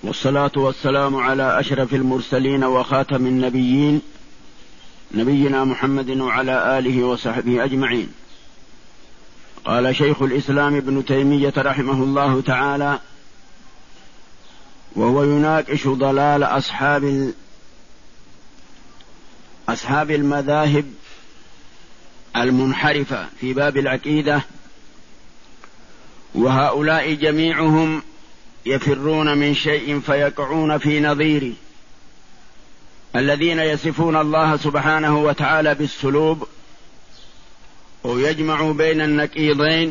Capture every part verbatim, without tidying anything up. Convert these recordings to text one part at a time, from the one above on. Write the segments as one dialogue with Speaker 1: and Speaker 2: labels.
Speaker 1: والصلاة والسلام على أشرف المرسلين وخاتم النبيين نبينا محمد وعلى آله وصحبه أجمعين. قال شيخ الإسلام ابن تيمية رحمه الله تعالى وهو يناقش ضلال أصحاب أصحاب المذاهب المنحرفة في باب العقيدة، وهؤلاء جميعهم يفرون من شيء فيقعون في نظيره، الذين يصفون الله سبحانه وتعالى بالسلوب ويجمع بين النقيضين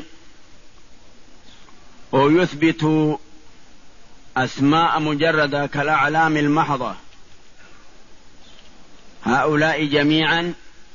Speaker 1: ويثبت أسماء مجردة كالأعلام المحضة. هؤلاء جميعا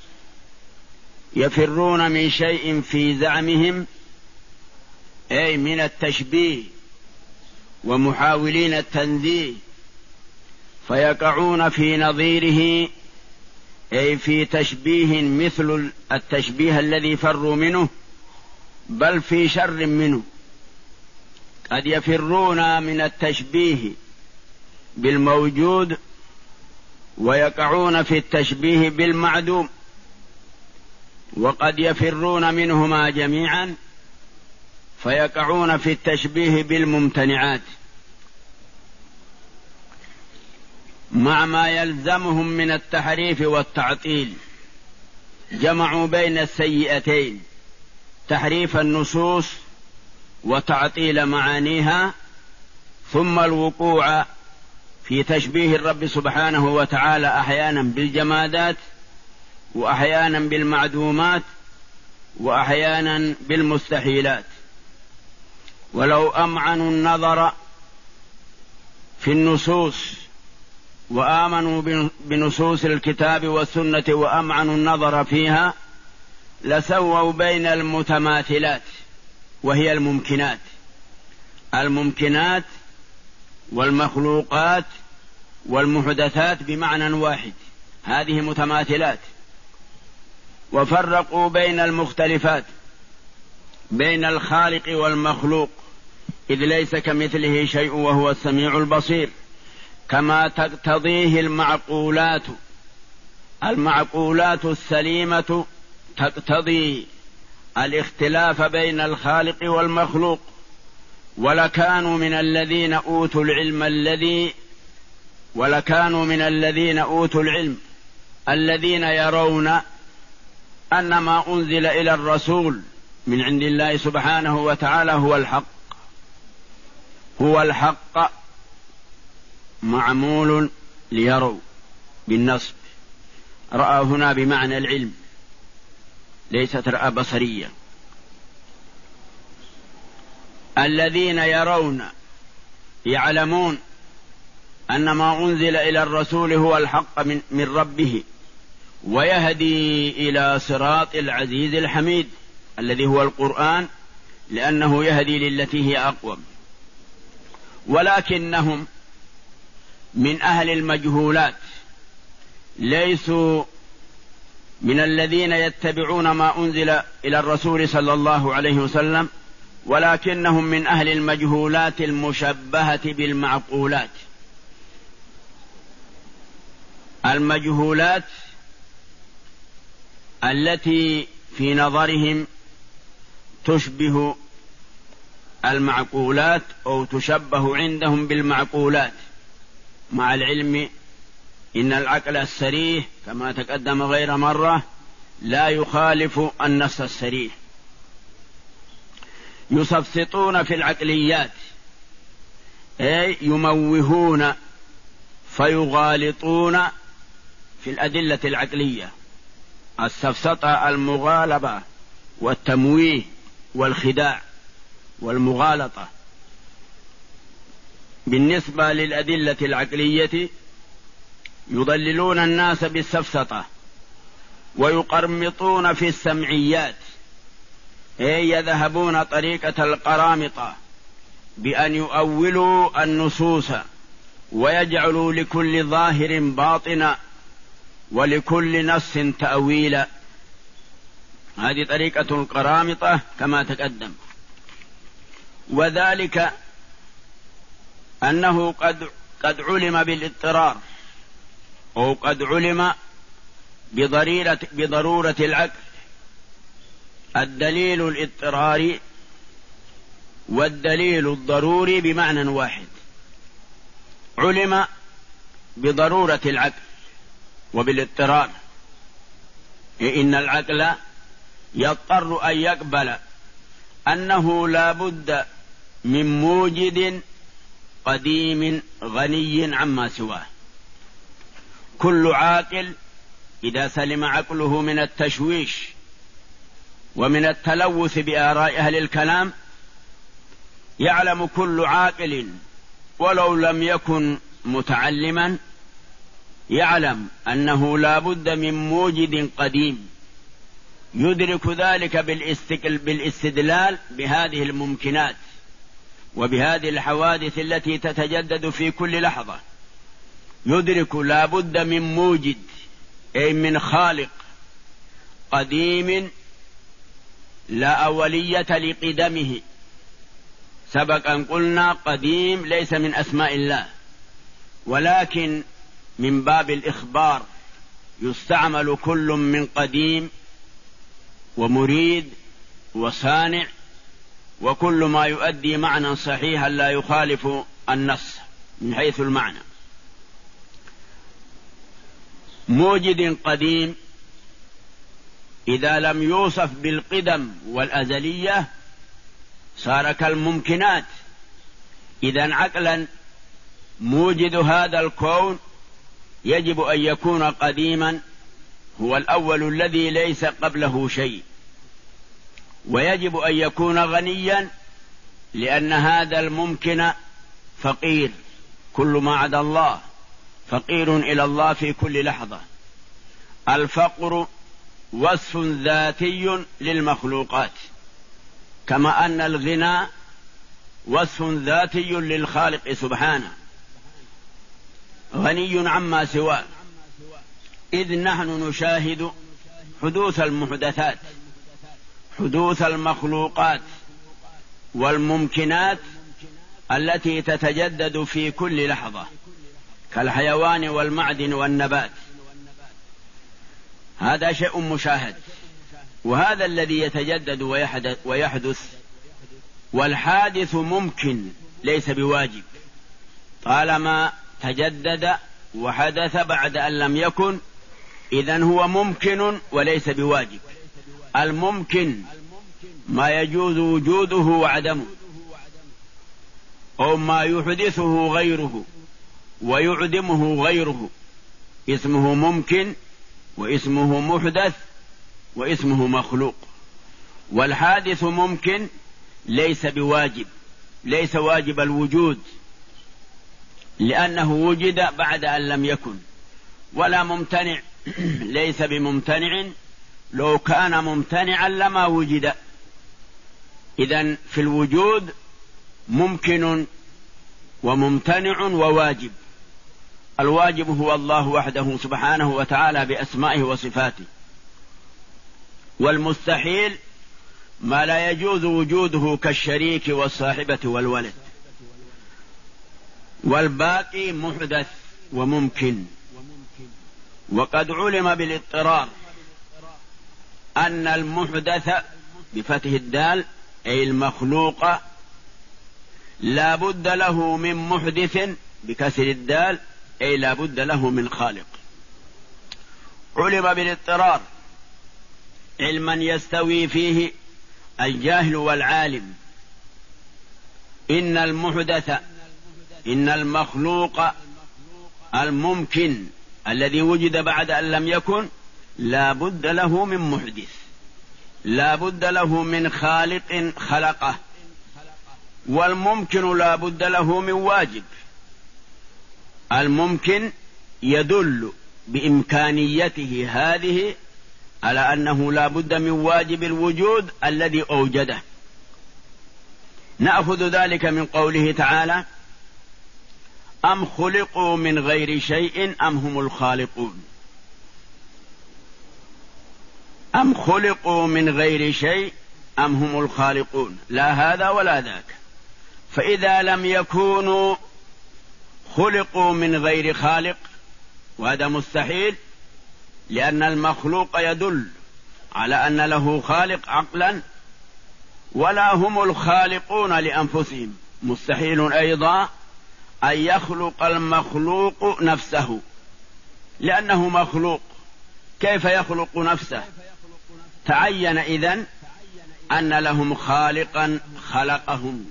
Speaker 1: يفرون من شيء في زعمهم، أي من التشبيه ومحاولين التنزيه، فيقعون في نظيره، أي في تشبيه مثل التشبيه الذي فروا منه، بل في شر منه. قد يفرون من التشبيه بالموجود ويقعون في التشبيه بالمعدوم، وقد يفرون منهما جميعا فيقعون في التشبيه بالممتنعات، مع ما يلزمهم من التحريف والتعطيل. جمعوا بين السيئتين، تحريف النصوص وتعطيل معانيها، ثم الوقوع في تشبيه الرب سبحانه وتعالى أحيانا بالجمادات وأحيانا بالمعدومات وأحيانا بالمستحيلات. ولو أمعنوا النظر في النصوص وآمنوا بنصوص الكتاب والسنة وأمعنوا النظر فيها لسووا بين المتماثلات، وهي الممكنات الممكنات والمخلوقات والمحدثات بمعنى واحد، هذه متماثلات. وفرقوا بين المختلفات، بين الخالق والمخلوق، إذ ليس كمثله شيء وهو السميع البصير، كما تقتضيه المعقولات. المعقولات السليمة تقتضي الاختلاف بين الخالق والمخلوق. ولكانوا من الذين أوتوا العلم الذي ولكانوا من الذين أوتوا العلم الذين يرون أن ما أنزل إلى الرسول من عند الله سبحانه وتعالى هو الحق هو الحق معمول ليروا بالنصب. رأى هنا بمعنى العلم، ليست رأى بصرية. الذين يرون يعلمون أن ما أنزل إلى الرسول هو الحق من, من ربه ويهدي إلى صراط العزيز الحميد الذي هو القرآن، لأنه يهدي للتي هي أقوم. ولكنهم من أهل المجهولات، ليسوا من الذين يتبعون ما أنزل إلى الرسول صلى الله عليه وسلم، ولكنهم من أهل المجهولات المشبهة بالمعقولات. المجهولات التي في نظرهم تشبه المعقولات أو تشبه عندهم بالمعقولات، مع العلم إن العقل السريح كما تقدم غير مرة لا يخالف النص السريح. يسفسطون في العقليات، أي يموهون فيغالطون في الأدلة العقلية. السفسطة المغالبة والتمويه والخداع والمغالطة. بالنسبة للأدلة العقلية يضللون الناس بالسفسطة، ويقرمطون في السمعيات، أي يذهبون طريقة القرامطة بأن يؤولوا النصوص ويجعلوا لكل ظاهر باطنا ولكل نص تأويلا. هذه طريقة القرامطة كما تقدم. وذلك أنه قد قد علم بالاضطرار أو قد علم بضريرة بضرورة العقل. الدليل الاضطراري والدليل الضروري بمعنى واحد. علم بضرورة العقل وبالاضطرار، إن العقل يضطر أن يقبل أنه لا بد من موجد قديم غني عما سواه. كل عاقل إذا سلم عقله من التشويش ومن التلوث بآراء أهل الكلام، يعلم كل عاقل ولو لم يكن متعلما يعلم أنه لا بد من موجد قديم، يدرك ذلك بالاستدلال بهذه الممكنات وبهذه الحوادث التي تتجدد في كل لحظة. يدرك لا بد من موجد أي من خالق قديم لا أولية لقدمه. سبق أن قلنا قديم ليس من أسماء الله، ولكن من باب الإخبار يستعمل كل من قديم ومريد وصانع وكل ما يؤدي معنى صحيحا لا يخالف النص من حيث المعنى. موجد قديم إذا لم يوصف بالقدم والأزلية صار كالممكنات. إذن عقلا موجد هذا الكون يجب أن يكون قديما، هو الأول الذي ليس قبله شيء، ويجب أن يكون غنيا لأن هذا الممكن فقير. كل ما عدا الله فقير إلى الله في كل لحظة. الفقر وصف ذاتي للمخلوقات، كما أن الغنى وصف ذاتي للخالق سبحانه، غني عما سواه. إذ نحن نشاهد حدوث المحدثات، حدوث المخلوقات والممكنات التي تتجدد في كل لحظة كالحيوان والمعدن والنبات. هذا شيء مشاهد، وهذا الذي يتجدد ويحدث. والحادث ممكن ليس بواجب، طالما تجدد وحدث بعد أن لم يكن إذن هو ممكن وليس بواجب. الممكن ما يجوز وجوده وعدمه، أو ما يحدثه غيره ويعدمه غيره، اسمه ممكن واسمه محدث واسمه مخلوق. والحادث ممكن ليس بواجب، ليس واجب الوجود لأنه وجد بعد أن لم يكن. ولا ممتنع ليس بممتنع، لو كان ممتنعا لما وجد. إذن في الوجود ممكن وممتنع وواجب. الواجب هو الله وحده سبحانه وتعالى بأسمائه وصفاته، والمستحيل ما لا يجوز وجوده كالشريك والصاحبة والولد. والباقي محدث وممكن. وقد علم بالاضطرار أن المحدث بفتح الدال أي المخلوق لا بد له من محدث بكسر الدال أي لا بد له من خالق. علم بالاضطرار علما يستوي فيه الجاهل والعالم. إن المحدث إن المخلوق الممكن الذي وجد بعد أن لم يكن لا بد له من محدث، لا بد له من خالق خلقه. والممكن لا بد له من واجب. الممكن يدل بإمكانيته هذه على أنه لا بد من واجب الوجود الذي أوجده. نأخذ ذلك من قوله تعالى: أم خلقوا من غير شيء أم هم الخالقون. أم خلقوا من غير شيء أم هم الخالقون، لا هذا ولا ذاك. فإذا لم يكونوا خلقوا من غير خالق، وهذا مستحيل، لأن المخلوق يدل على أن له خالق عقلا، ولا هم الخالقون لأنفسهم. مستحيل أيضا أن يخلق المخلوق نفسه، لأنه مخلوق، كيف يخلق نفسه؟ تعين إذن أن لهم خالقا خلقهم.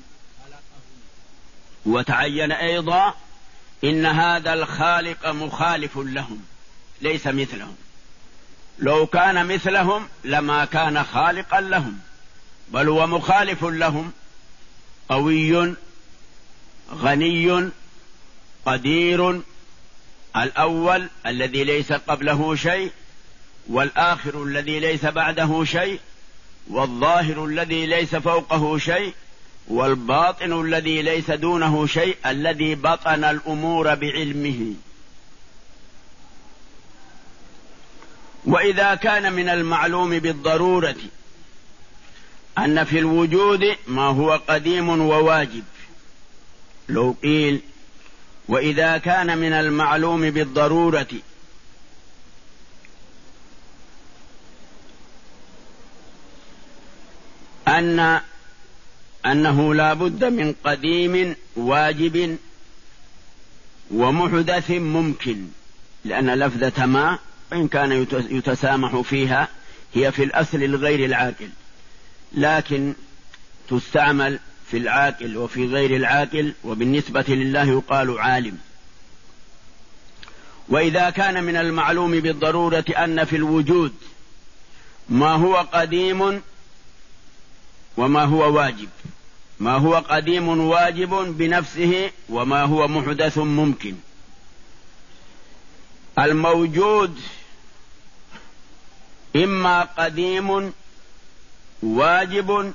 Speaker 1: وتعين أيضا إن هذا الخالق مخالف لهم، ليس مثلهم. لو كان مثلهم لما كان خالقا لهم، بل هو مخالف لهم، قوي غني قدير، الأول الذي ليس قبله شيء، والآخر الذي ليس بعده شيء، والظاهر الذي ليس فوقه شيء، والباطن الذي ليس دونه شيء، الذي بطن الأمور بعلمه. وإذا كان من المعلوم بالضرورة أن في الوجود ما هو قديم وواجب، لو قيل وإذا كان من المعلوم بالضرورة أن أنه لا بد من قديم واجب ومحدث ممكن، لأن لفظة ما وإن كان يتسامح فيها هي في الأصل الغير العاقل، لكن تستعمل في العاقل وفي غير العاقل، وبالنسبة لله يقال عالم. وإذا كان من المعلوم بالضرورة أن في الوجود ما هو قديم وما هو واجب، ما هو قديم واجب بنفسه وما هو محدث ممكن. الموجود إما قديم واجب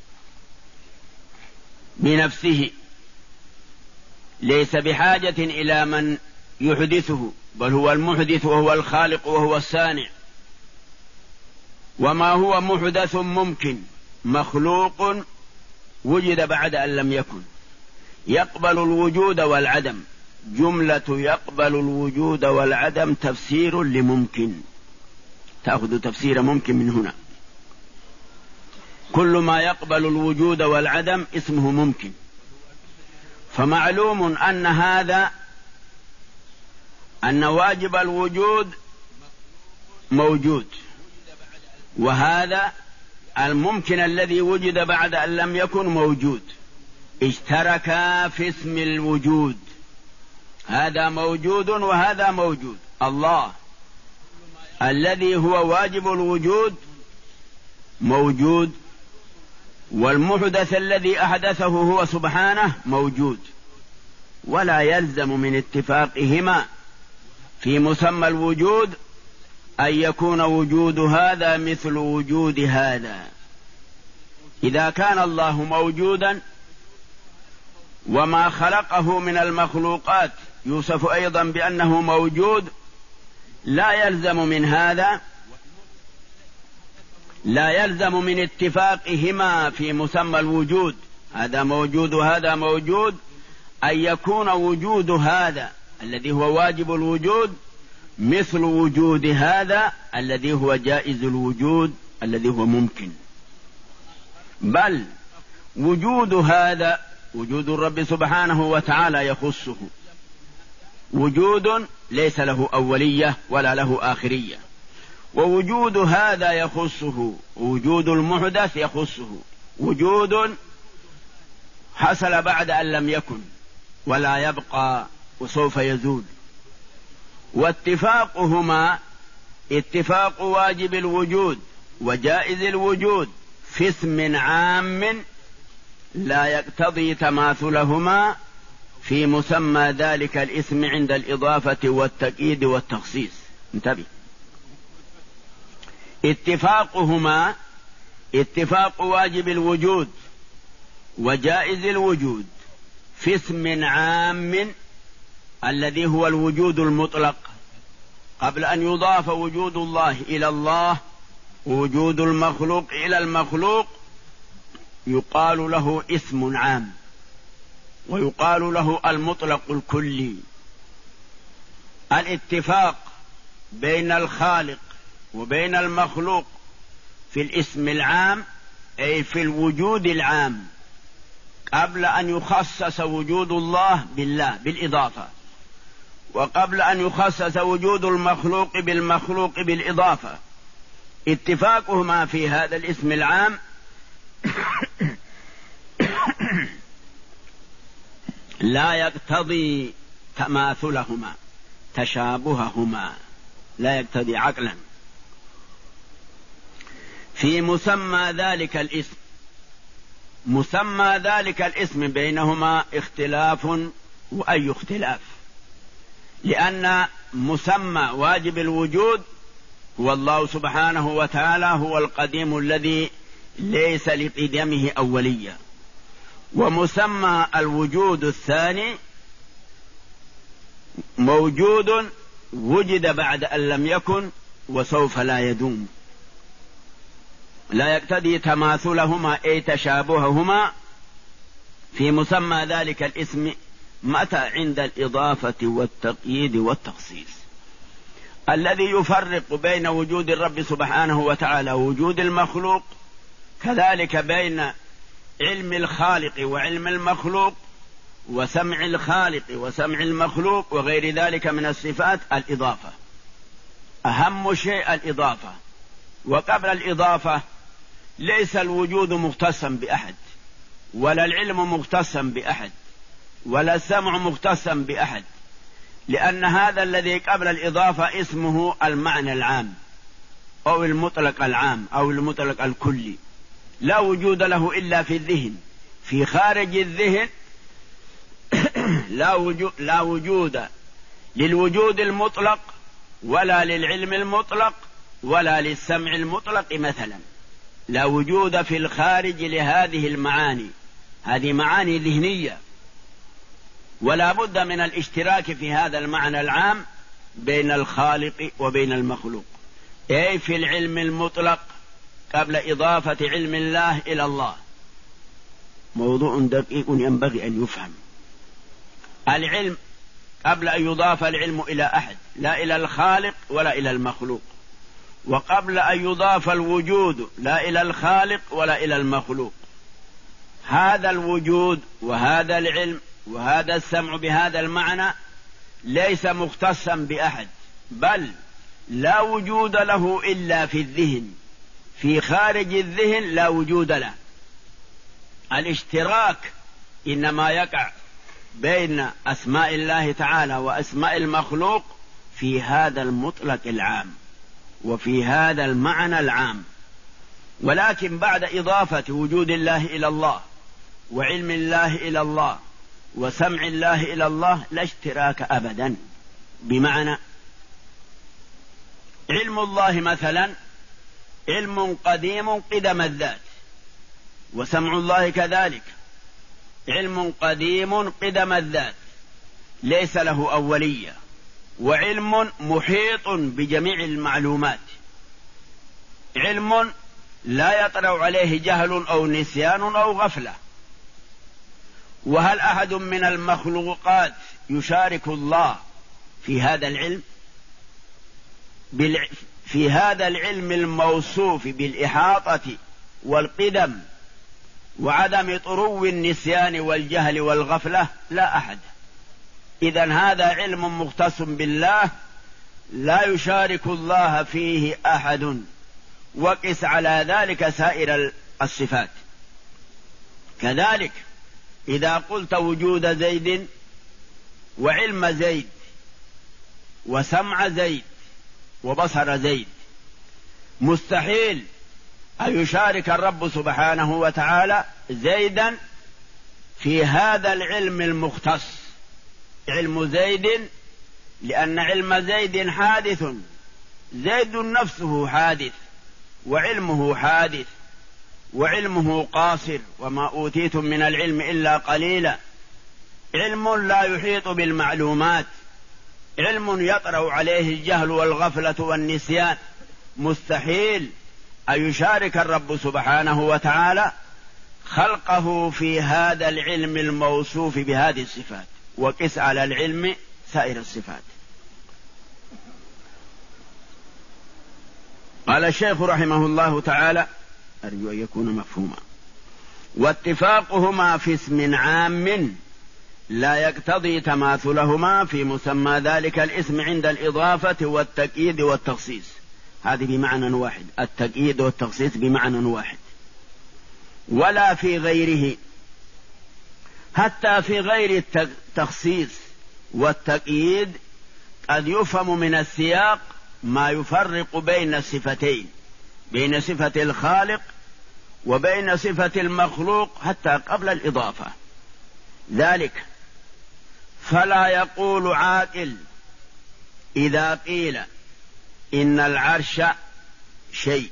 Speaker 1: بنفسه ليس بحاجة إلى من يحدثه، بل هو المحدث وهو الخالق وهو الصانع، وما هو محدث ممكن مخلوق وجد بعد أن لم يكن، يقبل الوجود والعدم. جملة يقبل الوجود والعدم تفسير لممكن، تأخذ تفسير ممكن من هنا. كل ما يقبل الوجود والعدم اسمه ممكن. فمعلوم أن هذا أن واجب الوجود موجود، وهذا الممكن الذي وجد بعد أن لم يكن موجود، اشتركا في اسم الوجود، هذا موجود وهذا موجود. الله الذي هو واجب الوجود موجود، والمحدث الذي أحدثه هو سبحانه موجود، ولا يلزم من اتفاقهما في مسمى الوجود أن يكون وجود هذا مثل وجود هذا. إذا كان الله موجودا وما خلقه من المخلوقات يوصف أيضا بأنه موجود، لا يلزم من هذا لا يلزم من اتفاقهما في مسمى الوجود، هذا موجود وهذا موجود، أن يكون وجود هذا الذي هو واجب الوجود مثل وجود هذا الذي هو جائز الوجود الذي هو ممكن. بل وجود هذا وجود الرب سبحانه وتعالى يخصه وجود ليس له أولية ولا له آخرية، ووجود هذا يخصه وجود المحدث يخصه وجود حصل بعد أن لم يكن ولا يبقى وسوف يزول. واتفاقهما اتفاق واجب الوجود وجائز الوجود في اسم عام لا يقتضي تماثلهما في مسمى ذلك الاسم عند الإضافة والتأكيد والتخصيص. انتبه، اتفاقهما اتفاق واجب الوجود وجائز الوجود في اسم عام الذي هو الوجود المطلق، قبل أن يضاف وجود الله إلى الله ووجود المخلوق إلى المخلوق يقال له اسم عام. ويقال له المطلق الكلي. الاتفاق بين الخالق وبين المخلوق في الاسم العام أي في الوجود العام قبل أن يخصص وجود الله بالله بالإضافة، وقبل أن يخصص وجود المخلوق بالمخلوق بالإضافة. اتفاقهما في هذا الاسم العام لا يقتضي تماثلهما تشابههما، لا يقتضي عقلا. في مسمى ذلك الاسم، مسمى ذلك الاسم بينهما اختلاف وأي اختلاف، لأن مسمى واجب الوجود هو الله سبحانه وتعالى، هو القديم الذي ليس لقدمه أولية، ومسمى الوجود الثاني موجود وجد بعد أن لم يكن وسوف لا يدوم، لا يقتضي تماثلهما أي تشابههما في مسمى ذلك الاسم متى عند الإضافة والتقييد والتخصيص. الذي يفرق بين وجود الرب سبحانه وتعالى ووجود المخلوق، كذلك بين علم الخالق وعلم المخلوق، وسمع الخالق وسمع المخلوق، وغير ذلك من الصفات الإضافة. أهم شيء الإضافة، وقبل الإضافة ليس الوجود مختصا بأحد، ولا العلم مختصا بأحد، ولا السمع مختصا بأحد، لأن هذا الذي قبل الإضافة اسمه المعنى العام أو المطلق العام أو المطلق الكلي، لا وجود له إلا في الذهن. في خارج الذهن لا وجود, لا وجود للوجود المطلق ولا للعلم المطلق ولا للسمع المطلق مثلا، لا وجود في الخارج لهذه المعاني، هذه معاني ذهنية، ولا بد من الاشتراك في هذا المعنى العام بين الخالق وبين المخلوق، أي في العلم المطلق قبل إضافة علم الله إلى الله. موضوع دقيق ينبغي أن يفهم. العلم قبل أن يضاف العلم إلى أحد، لا إلى الخالق ولا إلى المخلوق، وقبل أن يضاف الوجود لا إلى الخالق ولا إلى المخلوق. هذا الوجود وهذا العلم وهذا السمع بهذا المعنى ليس مختصا بأحد، بل لا وجود له إلا في الذهن. في خارج الذهن لا وجود له. الاشتراك إنما يقع بين أسماء الله تعالى وأسماء المخلوق في هذا المطلق العام وفي هذا المعنى العام، ولكن بعد إضافة وجود الله إلى الله وعلم الله إلى الله وسمع الله إلى الله لا اشتراك أبدا. بمعنى علم الله مثلا علم قديم قدم الذات، وسمع الله كذلك علم قديم قدم الذات ليس له أولية، وعلم محيط بجميع المعلومات، علم لا يطرأ عليه جهل أو نسيان أو غفلة. وهل أحد من المخلوقات يشارك الله في هذا العلم؟ في هذا العلم الموصوف بالإحاطة والقدم وعدم طرو النسيان والجهل والغفلة لا أحد. إذن هذا علم مختص بالله لا يشارك الله فيه أحد، وقس على ذلك سائر الصفات. كذلك إذا قلت وجود زيد وعلم زيد وسمع زيد وبصر زيد، مستحيل أن يشارك الرب سبحانه وتعالى زيدا في هذا العلم المختص علم زيد، لأن علم زيد حادث، زيد نفسه حادث وعلمه حادث وعلمه قاصر، وما أوتيتم من العلم إلا قليلا. علم لا يحيط بالمعلومات، علم يطرأ عليه الجهل والغفلة والنسيان. مستحيل أن يشارك الرب سبحانه وتعالى خلقه في هذا العلم الموصوف بهذه الصفات، وقس على العلم سائر الصفات. قال الشيخ رحمه الله تعالى: أرجو أن يكون مفهوما. واتفاقهما في اسم عام لا يقتضي تماثلهما في مسمى ذلك الاسم عند الإضافة والتقييد والتخصيص. هذه بمعنى واحد، التقييد والتخصيص بمعنى واحد. ولا في غيره، حتى في غير التخصيص والتقييد قد يفهم من السياق ما يفرق بين الصفتين، بين صفة الخالق وبين صفة المخلوق حتى قبل الإضافة. ذلك فلا يقول عاقل إذا قيل إن العرش شيء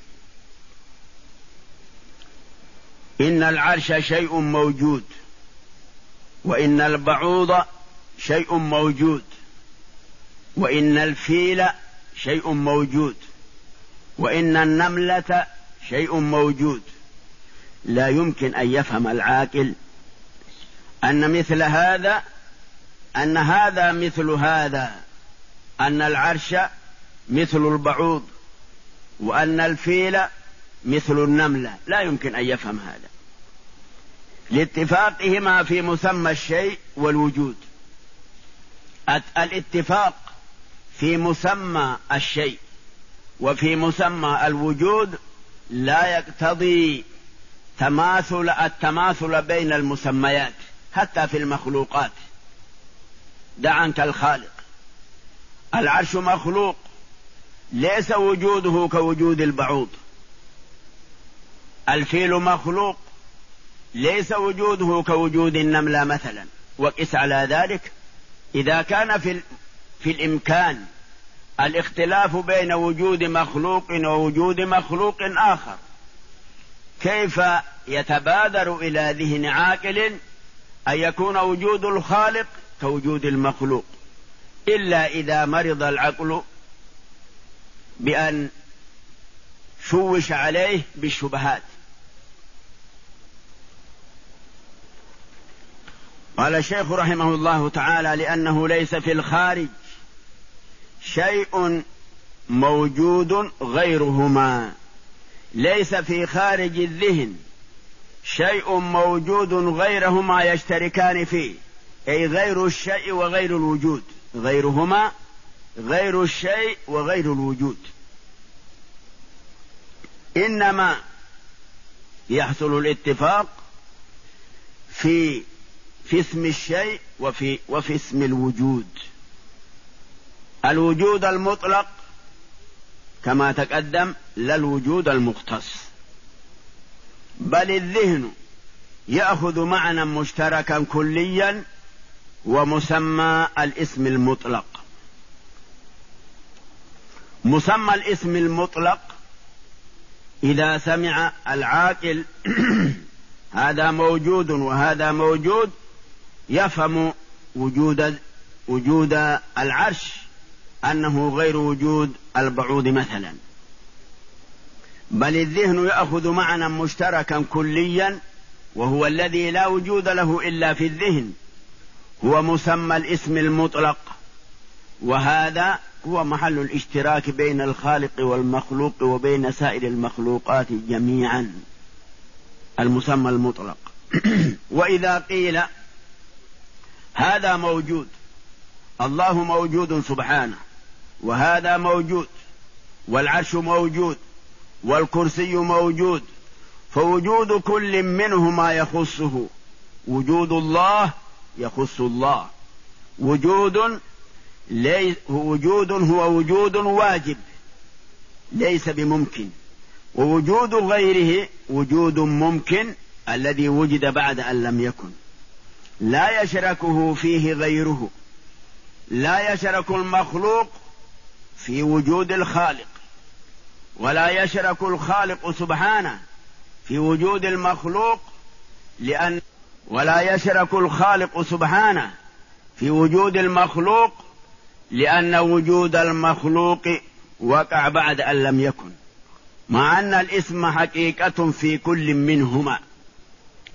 Speaker 1: إن العرش شيء موجود، وإن البعوض شيء موجود، وإن الفيل شيء موجود، وإن النملة شيء موجود. لا يمكن أن يفهم العاقل أن مثل هذا أن هذا مثل هذا، أن العرش مثل البعوض، وأن الفيل مثل النملة. لا يمكن أن يفهم هذا لاتفاقهما في مسمى الشيء والوجود. الاتفاق في مسمى الشيء وفي مسمى الوجود لا يقتضي تماثل التماثل بين المسميات حتى في المخلوقات. دع عنك الخالق. العرش مخلوق ليس وجوده كوجود البعوض، الفيل مخلوق ليس وجوده كوجود النملة مثلا. وقس على ذلك إذا كان في, في الإمكان الاختلاف بين وجود مخلوق ووجود مخلوق آخر، كيف يتبادر إلى ذهن عاقل أن يكون وجود الخالق كوجود المخلوق، إلا إذا مرض العقل بأن شوش عليه بالشبهات. قال الشيخ رحمه الله تعالى: لأنه ليس في الخارج شيء موجود غيرهما. ليس في خارج الذهن شيء موجود غيرهما يشتركان فيه، أي غير الشيء وغير الوجود، غيرهما غير الشيء وغير الوجود. إنما يحصل الاتفاق في في اسم الشيء وفي وفي اسم الوجود. الوجود المطلق كما تقدم، لا الوجود المختص. بل الذهن يأخذ معنى مشتركا كليا ومسمى الاسم المطلق. مسمى الاسم المطلق إذا سمع العاقل هذا موجود وهذا موجود، يفهم وجود وجود العرش أنه غير وجود البعوض مثلا. بل الذهن يأخذ معنى مشتركا كليا وهو الذي لا وجود له إلا في الذهن، هو مسمى الاسم المطلق، وهذا هو محل الاشتراك بين الخالق والمخلوق وبين سائر المخلوقات جميعا، المسمى المطلق. وإذا قيل هذا موجود، الله موجود سبحانه، وهذا موجود، والعرش موجود، والكرسي موجود، فوجود كل منهما يخصه. وجود الله يخص الله، وجود ليس وجود هو وجود واجب ليس بممكن، ووجود غيره وجود ممكن الذي وجد بعد أن لم يكن، لا يشركه فيه غيره. لا يشرك المخلوق في وجود الخالق، ولا يشرك الخالق سبحانه في وجود المخلوق، لأن ولا يشرك الخالق سبحانه في وجود المخلوق لأن وجود المخلوق وقع بعد أن لم يكن، مع أن الاسم حقيقة في كل منهما.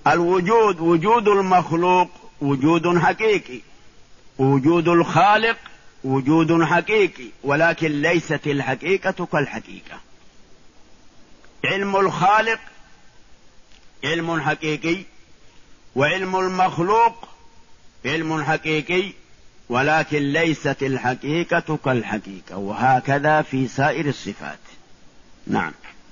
Speaker 1: الوجود وجود المخلوق وجود حقيقي، وجود الخالق وجود حقيقي، ولكن ليست الحقيقة كالحقيقة. علم الخالق علم حقيقي، وعلم المخلوق علم حقيقي، ولكن ليست الحقيقة كالحقيقة، وهكذا في سائر الصفات. نعم.